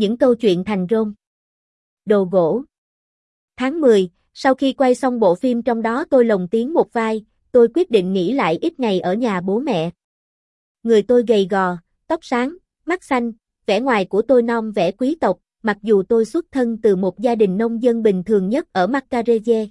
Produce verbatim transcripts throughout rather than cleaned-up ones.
những câu chuyện thành rôm. Đồ gỗ. Tháng mười, sau khi quay xong bộ phim trong đó tôi lồng tiếng một vai, tôi quyết định nghỉ lại ít ngày ở nhà bố mẹ. Người tôi gầy gò, tóc sáng, mắt xanh, vẻ ngoài của tôi non vẻ quý tộc, mặc dù tôi xuất thân từ một gia đình nông dân bình thường nhất ở Macarese.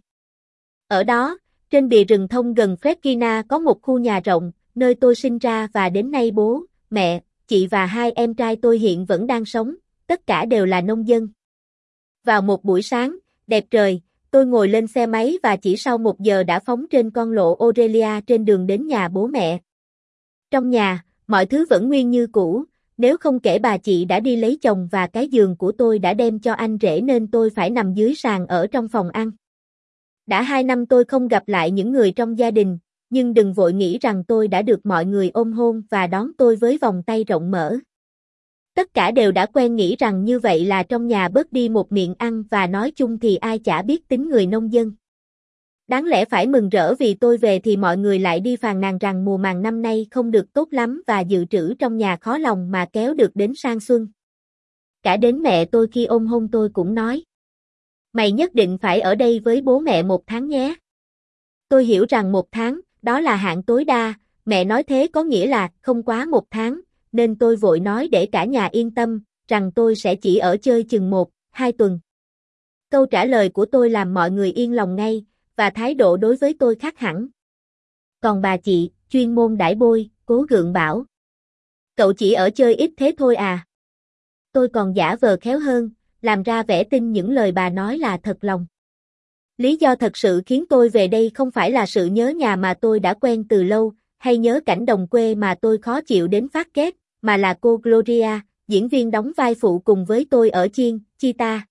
Ở đó, trên bìa rừng thông gần Fretkina có một khu nhà rộng, nơi tôi sinh ra và đến nay bố, mẹ, chị và hai em trai tôi hiện vẫn đang sống, tất cả đều là nông dân. Vào một buổi sáng, đẹp trời, tôi ngồi lên xe máy và chỉ sau một giờ đã phóng trên con lộ Aurelia trên đường đến nhà bố mẹ. Trong nhà, mọi thứ vẫn nguyên như cũ, nếu không kể bà chị đã đi lấy chồng và cái giường của tôi đã đem cho anh rể nên tôi phải nằm dưới sàn ở trong phòng ăn. Đã hai năm tôi không gặp lại những người trong gia đình, nhưng đừng vội nghĩ rằng tôi đã được mọi người ôm hôn và đón tôi với vòng tay rộng mở. Tất cả đều đã quen nghĩ rằng như vậy là trong nhà bớt đi một miệng ăn và nói chung thì ai chả biết tính người nông dân. Đáng lẽ phải mừng rỡ vì tôi về thì mọi người lại đi phàn nàn rằng mùa màng năm nay không được tốt lắm và dự trữ trong nhà khó lòng mà kéo được đến sang xuân. Cả đến mẹ tôi khi ôm hôn tôi cũng nói: "Mày nhất định phải ở đây với bố mẹ một tháng nhé." Tôi hiểu rằng một tháng, đó là hạn tối đa, mẹ nói thế có nghĩa là không quá một tháng, nên tôi vội nói để cả nhà yên tâm, rằng tôi sẽ chỉ ở chơi chừng một, hai tuần. Câu trả lời của tôi làm mọi người yên lòng ngay, và thái độ đối với tôi khác hẳn. Còn bà chị, chuyên môn đãi bôi, cố gượng bảo: "Cậu chỉ ở chơi ít thế thôi à?" Tôi còn giả vờ khéo hơn, làm ra vẻ tin những lời bà nói là thật lòng. Lý do thật sự khiến tôi về đây không phải là sự nhớ nhà mà tôi đã quen từ lâu, hay nhớ cảnh đồng quê mà tôi khó chịu đến phát ghét, mà là cô Gloria, diễn viên đóng vai phụ cùng với tôi ở Chiên, Chita.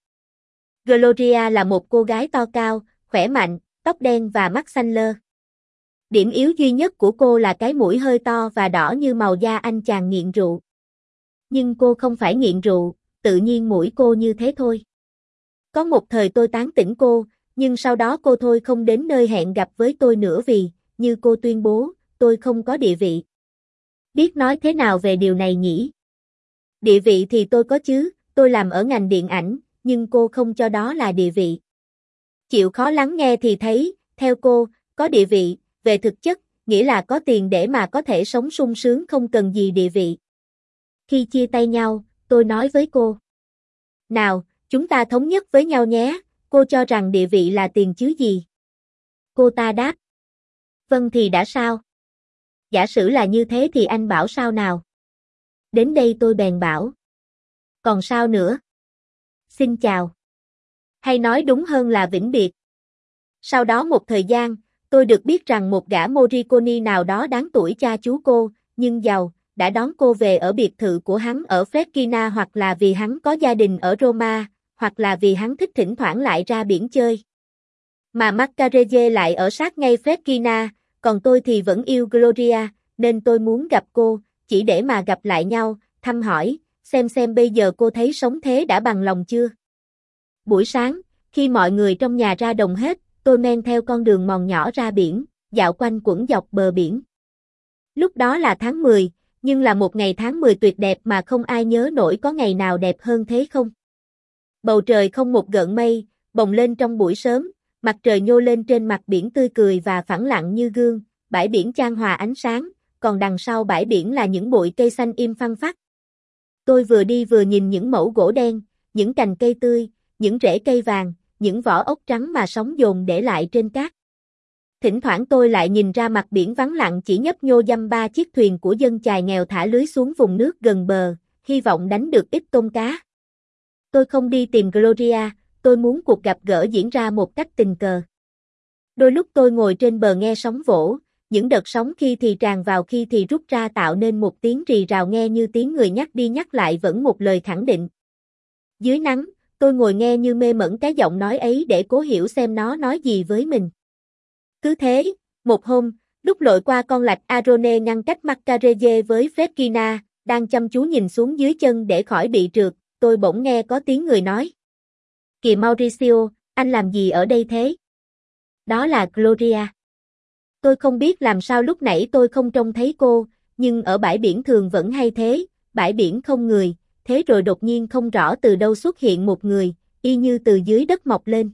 Gloria là một cô gái to cao, khỏe mạnh, tóc đen và mắt xanh lơ. Điểm yếu duy nhất của cô là cái mũi hơi to và đỏ như màu da anh chàng nghiện rượu. Nhưng cô không phải nghiện rượu, tự nhiên mũi cô như thế thôi. Có một thời tôi tán tỉnh cô, nhưng sau đó cô thôi không đến nơi hẹn gặp với tôi nữa vì, như cô tuyên bố, tôi không có địa vị. Biết nói thế nào về điều này nhỉ? Địa vị thì tôi có chứ, tôi làm ở ngành điện ảnh, nhưng cô không cho đó là địa vị. Chịu khó lắng nghe thì thấy, theo cô, có địa vị, về thực chất, nghĩa là có tiền để mà có thể sống sung sướng không cần gì địa vị. Khi chia tay nhau, tôi nói với cô: "Nào, chúng ta thống nhất với nhau nhé, cô cho rằng địa vị là tiền chứ gì?" Cô ta đáp: "Vâng thì đã sao? Giả sử là như thế thì anh bảo sao nào?" Đến đây tôi bèn bảo: "Còn sao nữa? Xin chào. Hay nói đúng hơn là vĩnh biệt." Sau đó một thời gian, tôi được biết rằng một gã Morricone nào đó đáng tuổi cha chú cô, nhưng giàu, đã đón cô về ở biệt thự của hắn ở Fretkina, hoặc là vì hắn có gia đình ở Roma, hoặc là vì hắn thích thỉnh thoảng lại ra biển chơi. Mà Macarese lại ở sát ngay Fretkina, còn tôi thì vẫn yêu Gloria, nên tôi muốn gặp cô, chỉ để mà gặp lại nhau, thăm hỏi, xem xem bây giờ cô thấy sống thế đã bằng lòng chưa. Buổi sáng, khi mọi người trong nhà ra đồng hết, tôi men theo con đường mòn nhỏ ra biển, dạo quanh quẩn dọc bờ biển. Lúc đó là tháng mười, nhưng là một ngày tháng mười tuyệt đẹp mà không ai nhớ nổi có ngày nào đẹp hơn thế không. Bầu trời không một gợn mây, bồng lên trong buổi sớm, mặt trời nhô lên trên mặt biển tươi cười và phẳng lặng như gương, bãi biển chan hòa ánh sáng, còn đằng sau bãi biển là những bụi cây xanh im phăng phắc. Tôi vừa đi vừa nhìn những mẩu gỗ đen, những cành cây tươi, những rễ cây vàng, những vỏ ốc trắng mà sóng dồn để lại trên cát. Thỉnh thoảng tôi lại nhìn ra mặt biển vắng lặng chỉ nhấp nhô dăm ba chiếc thuyền của dân chài nghèo thả lưới xuống vùng nước gần bờ, hy vọng đánh được ít tôm cá. Tôi không đi tìm Gloria, tôi muốn cuộc gặp gỡ diễn ra một cách tình cờ. Đôi lúc tôi ngồi trên bờ nghe sóng vỗ, những đợt sóng khi thì tràn vào khi thì rút ra tạo nên một tiếng rì rào nghe như tiếng người nhắc đi nhắc lại vẫn một lời khẳng định. Dưới nắng, tôi ngồi nghe như mê mẩn cái giọng nói ấy để cố hiểu xem nó nói gì với mình. Cứ thế, một hôm, lúc lội qua con lạch Arone ngăn cách Macarese với Fretkina, đang chăm chú nhìn xuống dưới chân để khỏi bị trượt, tôi bỗng nghe có tiếng người nói: "Kìa Mauricio, anh làm gì ở đây thế?" Đó là Gloria. Tôi không biết làm sao lúc nãy tôi không trông thấy cô, nhưng ở bãi biển thường vẫn hay thế, bãi biển không người, thế rồi đột nhiên không rõ từ đâu xuất hiện một người, y như từ dưới đất mọc lên.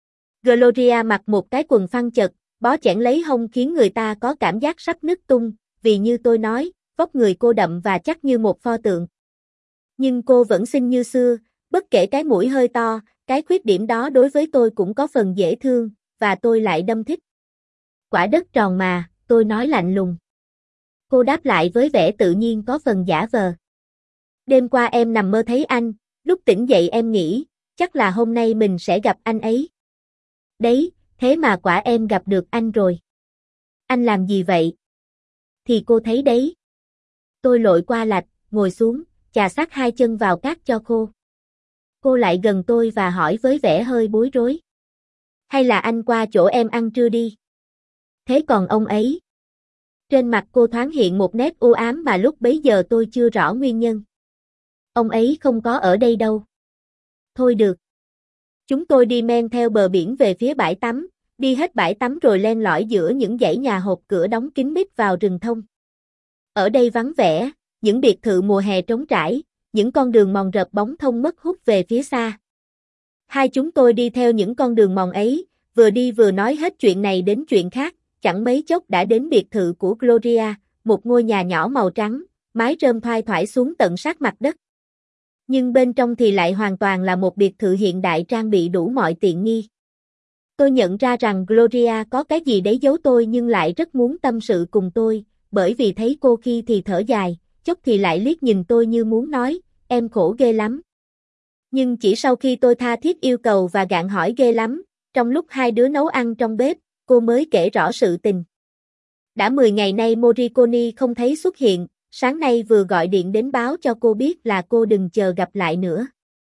Gloria mặc một cái quần phăng chật, bó chẽn lấy hông khiến người ta có cảm giác sắp nứt tung, vì như tôi nói, vóc người cô đậm và chắc như một pho tượng. Nhưng cô vẫn xinh như xưa, bất kể cái mũi hơi to, cái khuyết điểm đó đối với tôi cũng có phần dễ thương, và tôi lại đâm thích. Quả đất tròn mà, tôi nói lạnh lùng. Cô đáp lại với vẻ tự nhiên có phần giả vờ. Đêm qua em nằm mơ thấy anh, lúc tỉnh dậy em nghĩ, chắc là hôm nay mình sẽ gặp anh ấy. Đấy, thế mà quả em gặp được anh rồi. Anh làm gì vậy? Thì cô thấy đấy. Tôi lội qua lạch, ngồi xuống, chà sát hai chân vào cát cho khô. Cô lại gần tôi và hỏi với vẻ hơi bối rối. Hay là anh qua chỗ em ăn trưa đi? Thế còn ông ấy? Trên mặt cô thoáng hiện một nét u ám mà lúc bấy giờ tôi chưa rõ nguyên nhân. Ông ấy không có ở đây đâu. Thôi được. Chúng tôi đi men theo bờ biển về phía bãi tắm, đi hết bãi tắm rồi len lỏi giữa những dãy nhà hộp cửa đóng kín mít vào rừng thông. Ở đây vắng vẻ, những biệt thự mùa hè trống trải, những con đường mòn rợp bóng thông mất hút về phía xa. Hai chúng tôi đi theo những con đường mòn ấy, vừa đi vừa nói hết chuyện này đến chuyện khác, chẳng mấy chốc đã đến biệt thự của Gloria, một ngôi nhà nhỏ màu trắng, mái rơm thoai thoải xuống tận sát mặt đất. Nhưng bên trong thì lại hoàn toàn là một biệt thự hiện đại trang bị đủ mọi tiện nghi. Tôi nhận ra rằng Gloria có cái gì đấy giấu tôi nhưng lại rất muốn tâm sự cùng tôi, bởi vì thấy cô khi thì thở dài, chốc thì lại liếc nhìn tôi như muốn nói, em khổ ghê lắm. Nhưng chỉ sau khi tôi tha thiết yêu cầu và gạn hỏi ghê lắm, trong lúc hai đứa nấu ăn trong bếp, cô mới kể rõ sự tình. Đã mười ngày nay Morricone không thấy xuất hiện, sáng nay vừa gọi điện đến báo cho cô biết là cô đừng chờ gặp lại nữa.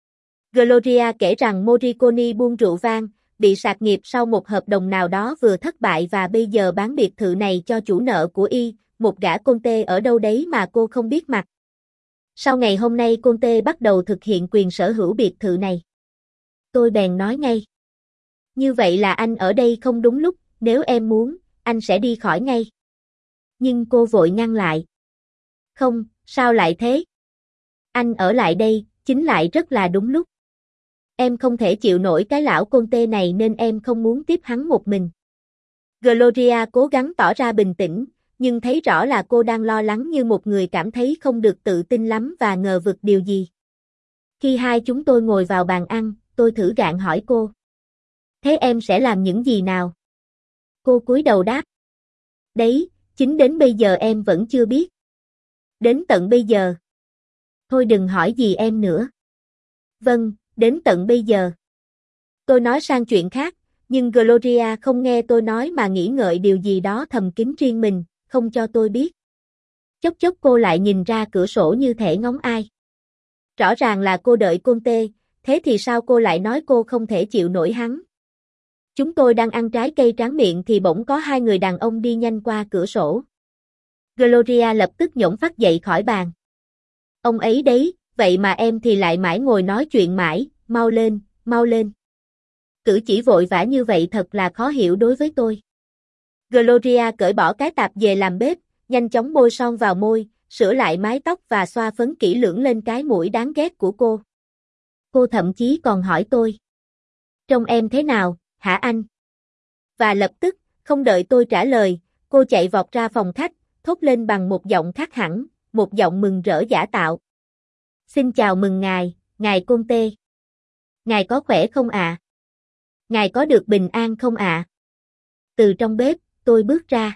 Gloria kể rằng Morricone buôn rượu vang, bị sạc nghiệp sau một hợp đồng nào đó vừa thất bại và bây giờ bán biệt thự này cho chủ nợ của y, một gã Conte ở đâu đấy mà cô không biết mặt. Sau ngày hôm nay Conte bắt đầu thực hiện quyền sở hữu biệt thự này. Tôi bèn nói ngay. Như vậy là anh ở đây không đúng lúc, nếu em muốn, anh sẽ đi khỏi ngay. Nhưng cô vội ngăn lại. Không, sao lại thế? Anh ở lại đây, chính lại rất là đúng lúc. Em không thể chịu nổi cái lão Conte này nên em không muốn tiếp hắn một mình. Gloria cố gắng tỏ ra bình tĩnh, nhưng thấy rõ là cô đang lo lắng như một người cảm thấy không được tự tin lắm và ngờ vực điều gì. Khi hai chúng tôi ngồi vào bàn ăn, tôi thử gạn hỏi cô. Thế em sẽ làm những gì nào? Cô cúi đầu đáp. Đấy, chính đến bây giờ em vẫn chưa biết. Đến tận bây giờ. Thôi đừng hỏi gì em nữa. Vâng, đến tận bây giờ. Tôi nói sang chuyện khác, nhưng Gloria không nghe tôi nói mà nghĩ ngợi điều gì đó thầm kín riêng mình, không cho tôi biết. Chốc chốc cô lại nhìn ra cửa sổ như thể ngóng ai. Rõ ràng là cô đợi Conte, thế thì sao cô lại nói cô không thể chịu nổi hắn? Chúng tôi đang ăn trái cây tráng miệng thì bỗng có hai người đàn ông đi nhanh qua cửa sổ. Gloria lập tức nhổn phắt dậy khỏi bàn. Ông ấy đấy, vậy mà em thì lại mãi ngồi nói chuyện mãi, mau lên, mau lên. Cử chỉ vội vã như vậy thật là khó hiểu đối với tôi. Gloria cởi bỏ cái tạp về làm bếp, nhanh chóng bôi son vào môi, sửa lại mái tóc và xoa phấn kỹ lưỡng lên cái mũi đáng ghét của cô. Cô thậm chí còn hỏi tôi. Trông em thế nào, hả anh? Và lập tức, không đợi tôi trả lời, cô chạy vọt ra phòng khách, thốt lên bằng một giọng khác hẳn, một giọng mừng rỡ giả tạo. Xin chào mừng ngài, ngài Conte. Ngài có khỏe không ạ? À? Ngài có được bình an không ạ? À? Từ trong bếp, tôi bước ra.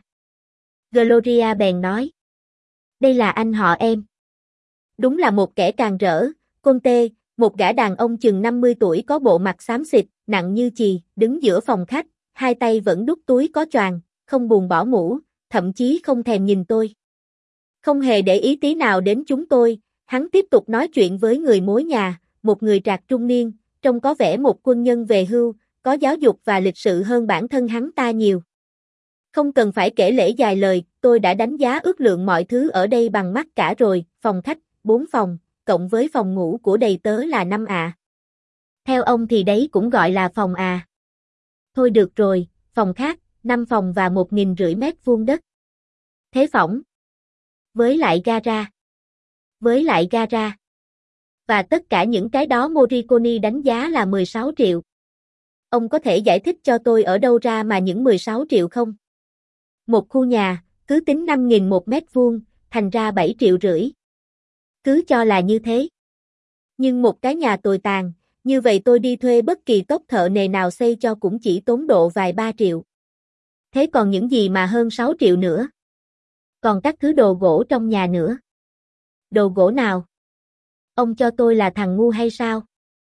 Gloria bèn nói. Đây là anh họ em. Đúng là một kẻ càn rỡ, Conte, một gã đàn ông chừng năm mươi tuổi có bộ mặt xám xịt, nặng như chì, đứng giữa phòng khách, hai tay vẫn đút túi có choàng, không buồn bỏ mũ, thậm chí không thèm nhìn tôi. Không hề để ý tí nào đến chúng tôi, hắn tiếp tục nói chuyện với người mối nhà, một người trạc trung niên, trông có vẻ một quân nhân về hưu, có giáo dục và lịch sự hơn bản thân hắn ta nhiều. Không cần phải kể lể dài lời, tôi đã đánh giá ước lượng mọi thứ ở đây bằng mắt cả rồi, phòng khách, bốn phòng, cộng với phòng ngủ của đầy tớ là năm ạ. À. Theo ông thì đấy cũng gọi là phòng à. Thôi được rồi, phòng khác, năm phòng và một nghìn rưỡi mét vuông đất. Thế phỏng. Với lại gara. Với lại gara. Và tất cả những cái đó Morricone đánh giá là mười sáu triệu. Ông có thể giải thích cho tôi ở đâu ra mà những mười sáu triệu không? Một khu nhà, cứ tính năm nghìn một mét vuông, thành ra bảy triệu rưỡi. Cứ cho là như thế. Nhưng một cái nhà tồi tàn, như vậy tôi đi thuê bất kỳ tốp thợ nề nào xây cho cũng chỉ tốn độ vài ba triệu. Thế còn những gì mà hơn sáu triệu nữa? Còn các thứ đồ gỗ trong nhà nữa. Đồ gỗ nào? Ông cho tôi là thằng ngu hay sao?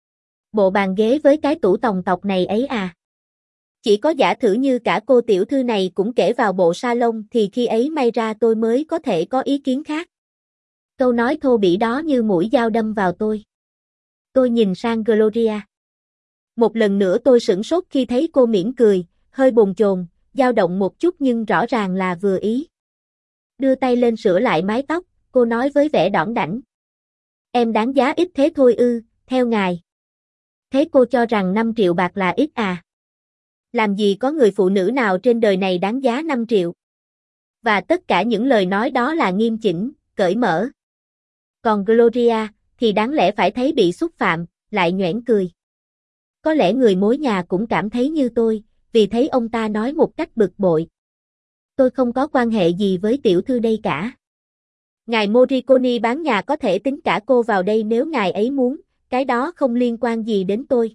Bộ bàn ghế với cái tủ tòng tọc này ấy à? Chỉ có giả thử như cả cô tiểu thư này cũng kể vào bộ salon thì khi ấy may ra tôi mới có thể có ý kiến khác. Câu nói thô bỉ đó như mũi dao đâm vào tôi. Tôi nhìn sang Gloria. Một lần nữa tôi sửng sốt khi thấy cô mỉm cười, hơi bồn chồn, dao động một chút nhưng rõ ràng là vừa ý. Đưa tay lên sửa lại mái tóc, cô nói với vẻ đỏn đảnh. Em đáng giá ít thế thôi ư, theo ngài. Thế cô cho rằng năm triệu bạc là ít à? Làm gì có người phụ nữ nào trên đời này đáng giá năm triệu? Và tất cả những lời nói đó là nghiêm chỉnh, cởi mở. Còn Gloria, thì đáng lẽ phải thấy bị xúc phạm, lại nhoẻn cười. Có lẽ người mối nhà cũng cảm thấy như tôi, vì thấy ông ta nói một cách bực bội. Tôi không có quan hệ gì với tiểu thư đây cả. Ngài Morricone bán nhà có thể tính cả cô vào đây nếu ngài ấy muốn, cái đó không liên quan gì đến tôi.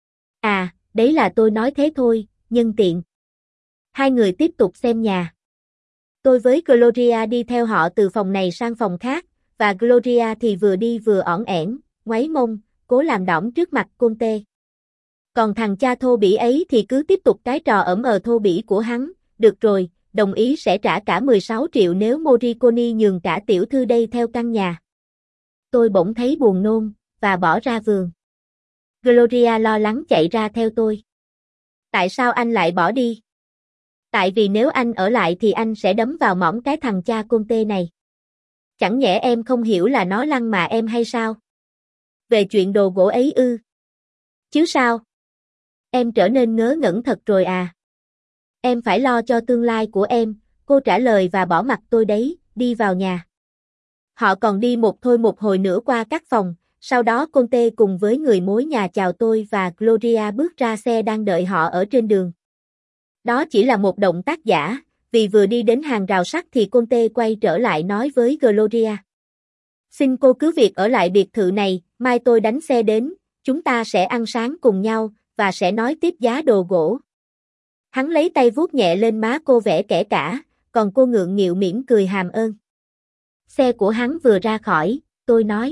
À, đấy là tôi nói thế thôi, nhân tiện. Hai người tiếp tục xem nhà. Tôi với Gloria đi theo họ từ phòng này sang phòng khác, và Gloria thì vừa đi vừa ỏn ẻn, ngoáy mông, cố làm đõm trước mặt Conte. Còn thằng cha thô bỉ ấy thì cứ tiếp tục cái trò ẩm ờ thô bỉ của hắn, được rồi, đồng ý sẽ trả cả mười sáu triệu nếu Morricone nhường cả tiểu thư đây theo căn nhà. Tôi bỗng thấy buồn nôn, và bỏ ra vườn. Gloria lo lắng chạy ra theo tôi. Tại sao anh lại bỏ đi? Tại vì nếu anh ở lại thì anh sẽ đấm vào mỏm cái thằng cha Conte này. Chẳng nhẽ em không hiểu là nó lăng mà em hay sao? Về chuyện đồ gỗ ấy ư? Chứ sao? Em trở nên ngớ ngẩn thật rồi à? Em phải lo cho tương lai của em, cô trả lời và bỏ mặc tôi đấy, đi vào nhà. Họ còn đi một thôi một hồi nữa qua các phòng, sau đó Conte cùng với người mối nhà chào tôi và Gloria bước ra xe đang đợi họ ở trên đường. Đó chỉ là một động tác giả, vì vừa đi đến hàng rào sắt thì Conte quay trở lại nói với Gloria. Xin cô cứ việc ở lại biệt thự này, mai tôi đánh xe đến, chúng ta sẽ ăn sáng cùng nhau, và sẽ nói tiếp giá đồ gỗ. Hắn lấy tay vuốt nhẹ lên má cô vẻ kẻ cả, còn cô ngượng nghịu mỉm cười hàm ơn. Xe của hắn vừa ra khỏi, tôi nói.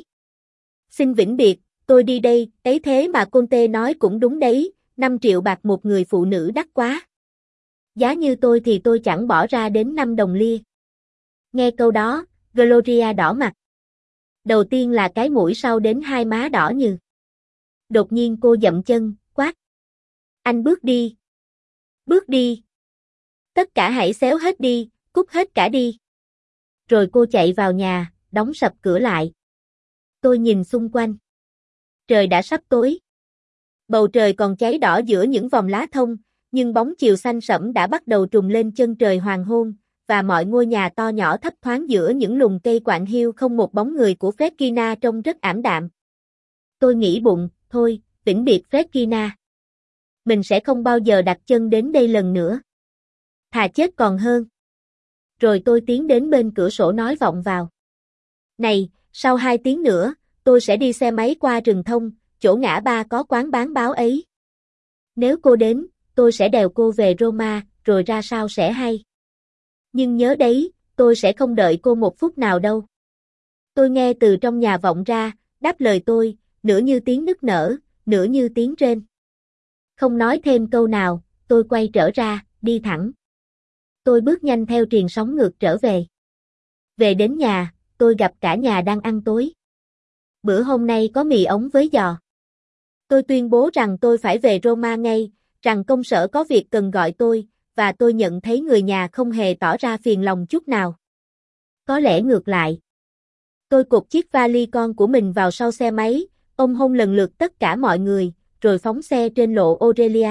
Xin vĩnh biệt, tôi đi đây, ấy thế mà Conte nói cũng đúng đấy, năm triệu bạc một người phụ nữ đắt quá. Giá như tôi thì tôi chẳng bỏ ra đến năm đồng lia. Nghe câu đó, Gloria đỏ mặt. Đầu tiên là cái mũi sau đến hai má đỏ như. Đột nhiên cô dậm chân, quát. Anh bước đi. Bước đi. Tất cả hãy xéo hết đi, cút hết cả đi. Rồi cô chạy vào nhà, đóng sập cửa lại. Tôi nhìn xung quanh. Trời đã sắp tối. Bầu trời còn cháy đỏ giữa những vòng lá thông, nhưng bóng chiều xanh sẫm đã bắt đầu trùng lên chân trời hoàng hôn, và mọi ngôi nhà to nhỏ thấp thoáng giữa những lùm cây quạng hiu không một bóng người của Fredkina trông rất ảm đạm. Tôi nghĩ bụng, thôi, vĩnh biệt Fredkina. Mình sẽ không bao giờ đặt chân đến đây lần nữa. Thà chết còn hơn. Rồi tôi tiến đến bên cửa sổ nói vọng vào. Này, sau hai tiếng nữa, tôi sẽ đi xe máy qua rừng thông, chỗ ngã ba có quán bán báo ấy. Nếu cô đến, tôi sẽ đèo cô về Roma, rồi ra sao sẽ hay. Nhưng nhớ đấy, tôi sẽ không đợi cô một phút nào đâu. Tôi nghe từ trong nhà vọng ra, đáp lời tôi, nửa như tiếng nức nở, nửa như tiếng rên. Không nói thêm câu nào, tôi quay trở ra, đi thẳng. Tôi bước nhanh theo triền sóng ngược trở về. Về đến nhà, tôi gặp cả nhà đang ăn tối. Bữa hôm nay có mì ống với giò. Tôi tuyên bố rằng tôi phải về Roma ngay, rằng công sở có việc cần gọi tôi, và tôi nhận thấy người nhà không hề tỏ ra phiền lòng chút nào. Có lẽ ngược lại. Tôi cột chiếc vali con của mình vào sau xe máy, ôm hôn lần lượt tất cả mọi người, rồi phóng xe trên lộ Aurelia.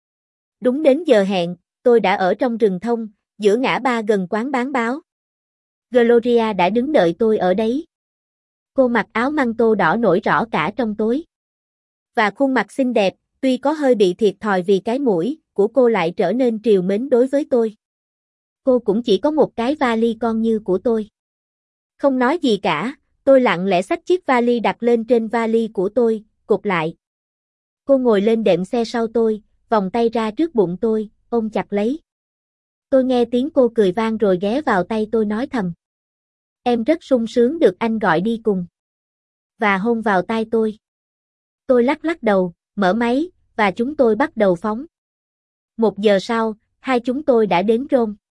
Đúng đến giờ hẹn, tôi đã ở trong rừng thông, giữa ngã ba gần quán bán báo. Gloria đã đứng đợi tôi ở đấy. Cô mặc áo măng tô đỏ nổi rõ cả trong tối. Và khuôn mặt xinh đẹp, tuy có hơi bị thiệt thòi vì cái mũi, của cô lại trở nên trìu mến đối với tôi. Cô cũng chỉ có một cái vali con như của tôi. Không nói gì cả, tôi lặng lẽ xách chiếc vali đặt lên trên vali của tôi, cột lại. Cô ngồi lên đệm xe sau tôi, vòng tay ra trước bụng tôi, ôm chặt lấy. Tôi nghe tiếng cô cười vang rồi ghé vào tay tôi nói thầm. Em rất sung sướng được anh gọi đi cùng. Và hôn vào tai tôi. Tôi lắc lắc đầu, mở máy, và chúng tôi bắt đầu phóng. Một giờ sau, hai chúng tôi đã đến Rome.